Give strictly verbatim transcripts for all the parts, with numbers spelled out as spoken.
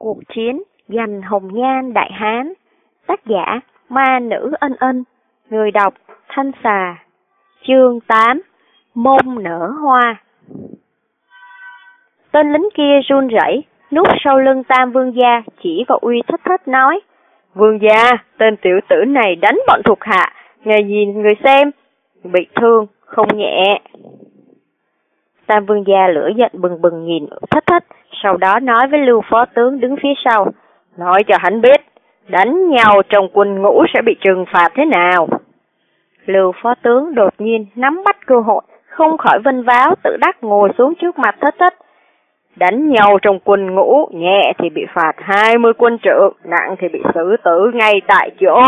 Cuộc chiến giành hồng nhan đại hán. Tác giả Ma Nữ Ân Ân. Người đọc Thanh Xà. Chương tám. Mông nở hoa. Tên lính kia run rẩy, núp sau lưng Tam Vương gia, chỉ vào Uy Thất Thất nói: Vương gia, tên tiểu tử này đánh bọn thuộc hạ, ngài nhìn người xem, bị thương không nhẹ. Tam Vương gia lửa giận bừng bừng nhìn Thất Thất, sau đó nói với Lưu phó tướng đứng phía sau: nói cho hắn biết, đánh nhau trong quân ngũ sẽ bị trừng phạt thế nào. Lưu phó tướng đột nhiên nắm bắt cơ hội, không khỏi vênh váo tự đắc ngồi xuống trước mặt Thất Thất. Đánh nhau trong quân ngũ, nhẹ thì bị phạt hai mươi quân trượng, nặng thì bị xử tử ngay tại chỗ.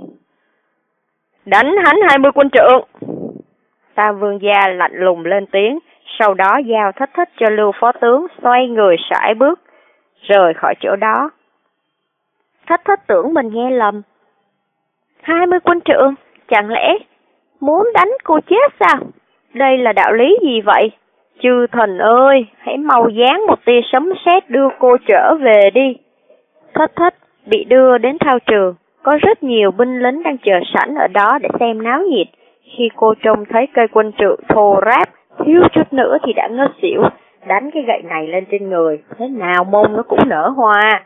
Đánh hắn hai mươi quân trượng. Tam Vương gia lạnh lùng lên tiếng, sau đó giao Thất Thất cho Lưu phó tướng, xoay người sải bước rời khỏi chỗ đó. Thất Thất tưởng mình nghe lầm. Hai mươi quân trượng, chẳng lẽ muốn đánh cô chết sao? Đây là đạo lý gì vậy? Chư thần ơi, hãy mau giáng một tia sấm sét đưa cô trở về đi. Thất Thất bị đưa đến thao trường, có rất nhiều binh lính đang chờ sẵn ở đó để xem náo nhiệt. Khi cô trông thấy cây quân trượng thô ráp, thiếu chút nữa thì đã ngất xỉu, đánh cái gậy này lên trên người, thế nào mông nó cũng nở hoa.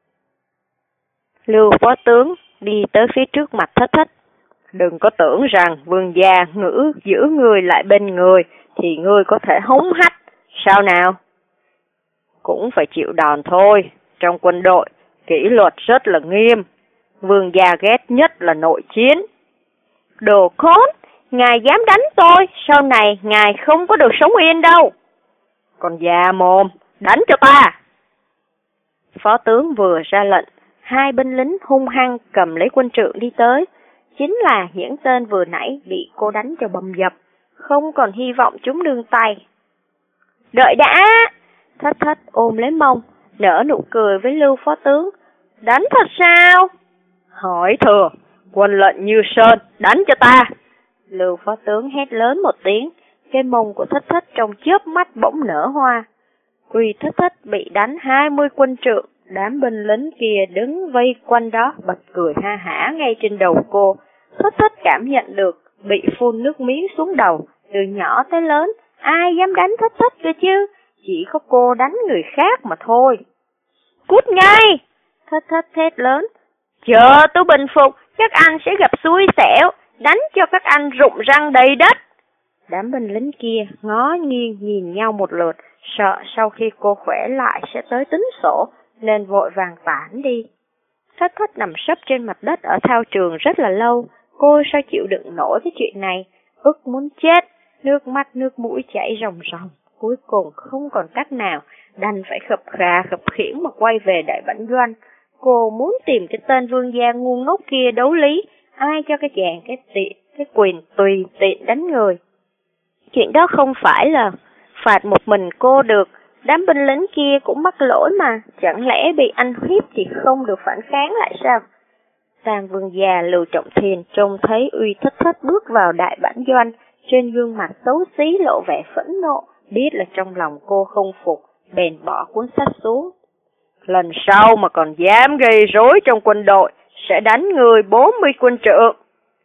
Lưu phó tướng đi tới phía trước mặt Thất Thất. Đừng có tưởng rằng vương gia ngữ giữ người lại bên người thì ngươi có thể hống hách, sao nào? Cũng phải chịu đòn thôi, trong quân đội, kỷ luật rất là nghiêm, vương gia ghét nhất là nội chiến. Đồ khốn, ngài dám đánh tôi, sau này ngài không có được sống yên đâu. Còn già mồm, đánh cho ta. Phó tướng vừa ra lệnh, hai binh lính hung hăng cầm lấy quân trượng đi tới, chính là những tên vừa nãy bị cô đánh cho bầm dập, không còn hy vọng chúng nương tay. Đợi đã! Thất Thất ôm lấy mông, nở nụ cười với Lưu phó tướng. Đánh thật sao? Hỏi thừa, quân lệnh như sơn, đánh cho ta! Lưu phó tướng hét lớn một tiếng, cái mông của Thất Thất trong chớp mắt bỗng nở hoa. Uy Thất Thất bị đánh hai mươi quân trượng, đám binh lính kia đứng vây quanh đó bật cười ha hả ngay trên đầu cô. Thất Thất cảm nhận được bị phun nước miếng xuống đầu, từ nhỏ tới lớn, ai dám đánh Thất Thất cơ chứ, chỉ có cô đánh người khác mà thôi. Cút ngay! Thất Thất thét lớn. Chờ tôi bình phục, các anh sẽ gặp xui xẻo, đánh cho các anh rụng răng đầy đất. Đám binh lính kia ngó nghiêng nhìn nhau một lượt, sợ sau khi cô khỏe lại sẽ tới tính sổ, nên vội vàng tản đi. Thất Thất nằm sấp trên mặt đất ở thao trường rất là lâu, cô sao chịu đựng nổi cái chuyện này, ức muốn chết, nước mắt nước mũi chảy ròng ròng, cuối cùng không còn cách nào, đành phải khập khà khập khiễng mà quay về đại bản doanh. Cô muốn tìm cái tên vương gia ngu ngốc kia đấu lý, ai cho cái chàng cái tiện, cái quyền tùy tiện đánh người. Chuyện đó không phải là phạt một mình cô được, đám binh lính kia cũng mắc lỗi mà, chẳng lẽ bị anh hiếp thì không được phản kháng lại sao? Tam Vương gia Lưu Trọng Thiên trông thấy Uy Thất Thất bước vào đại bản doanh, trên gương mặt xấu xí lộ vẻ phẫn nộ, biết là trong lòng cô không phục, bèn bỏ cuốn sách xuống. Lần sau mà còn dám gây rối trong quân đội, sẽ đánh người bốn mươi quân trượng.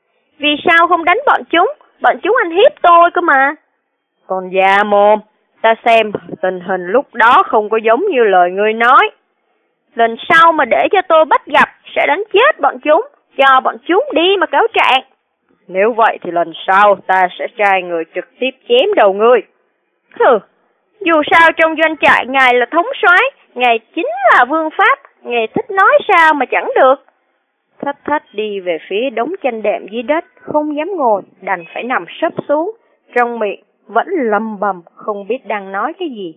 Vì sao không đánh bọn chúng? Bọn chúng ăn hiếp tôi cơ mà. Còn già mồm, ta xem tình hình lúc đó không có giống như lời ngươi nói. Lần sau mà để cho tôi bắt gặp, sẽ đánh chết bọn chúng, cho bọn chúng đi mà cáo trạng. Nếu vậy thì lần sau ta sẽ trai người trực tiếp chém đầu ngươi. Hừ, dù sao trong doanh trại ngài là thống soái, ngài chính là vương pháp, ngài thích nói sao mà chẳng được. Thất Thất đi về phía đống chanh đệm dưới đất, không dám ngồi, đành phải nằm sấp xuống, trong miệng vẫn lầm bầm không biết đang nói cái gì.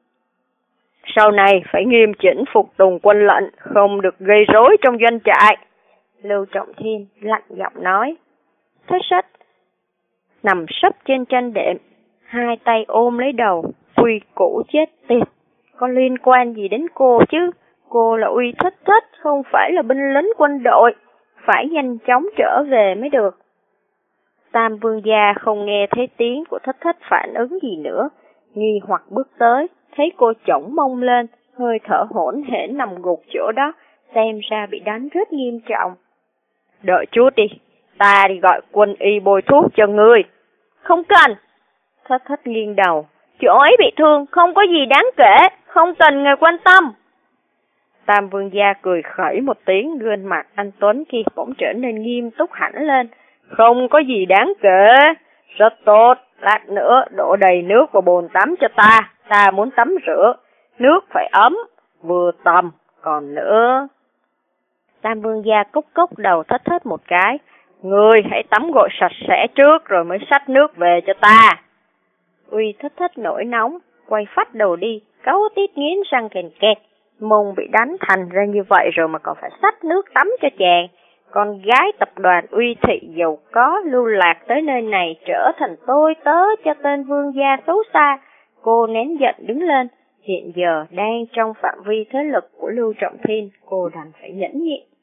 Sau này phải nghiêm chỉnh phục tùng quân lệnh, không được gây rối trong doanh trại. Lưu Trọng Thiên lạnh giọng nói. Thất Thất nằm sấp trên chanh đệm, hai tay ôm lấy đầu, quy củ chết tiệt. Có liên quan gì đến cô chứ? Cô là Uy Thất Thất, không phải là binh lính quân đội, phải nhanh chóng trở về mới được. Tam Vương gia không nghe thấy tiếng của Thất Thất phản ứng gì nữa, nghi hoặc bước tới, thấy cô chổng mông lên, hơi thở hổn hển nằm gục chỗ đó, xem ra bị đánh rất nghiêm trọng. Đợi chút đi, ta đi gọi quân y bôi thuốc cho ngươi. Không cần. Thất thất nghiêng đầu, chỗ ấy bị thương, không có gì đáng kể, không cần người quan tâm. Tam Vương gia cười khẩy một tiếng, gương mặt anh Tuấn kia bỗng trở nên nghiêm túc hẳn lên. Không có gì đáng kể, rất tốt, lát nữa đổ đầy nước vào bồn tắm cho ta, ta muốn tắm rửa, nước phải ấm, vừa tầm, còn nữa. Tam Vương gia cốc cốc đầu thất thất một cái, ngươi hãy tắm gội sạch sẽ trước rồi mới xách nước về cho ta. Uy thất thất nổi nóng, quay phắt đầu đi, cáu tít nghiến răng kèn kẹt, mông bị đánh thành ra như vậy rồi mà còn phải xách nước tắm cho chàng. Con gái tập đoàn Uy thị giàu có lưu lạc tới nơi này trở thành tôi tớ cho tên vương gia xấu xa. Cô nén giận đứng lên, hiện giờ đang trong phạm vi thế lực của Lưu Trọng Thiên, cô đành phải nhẫn nhịn.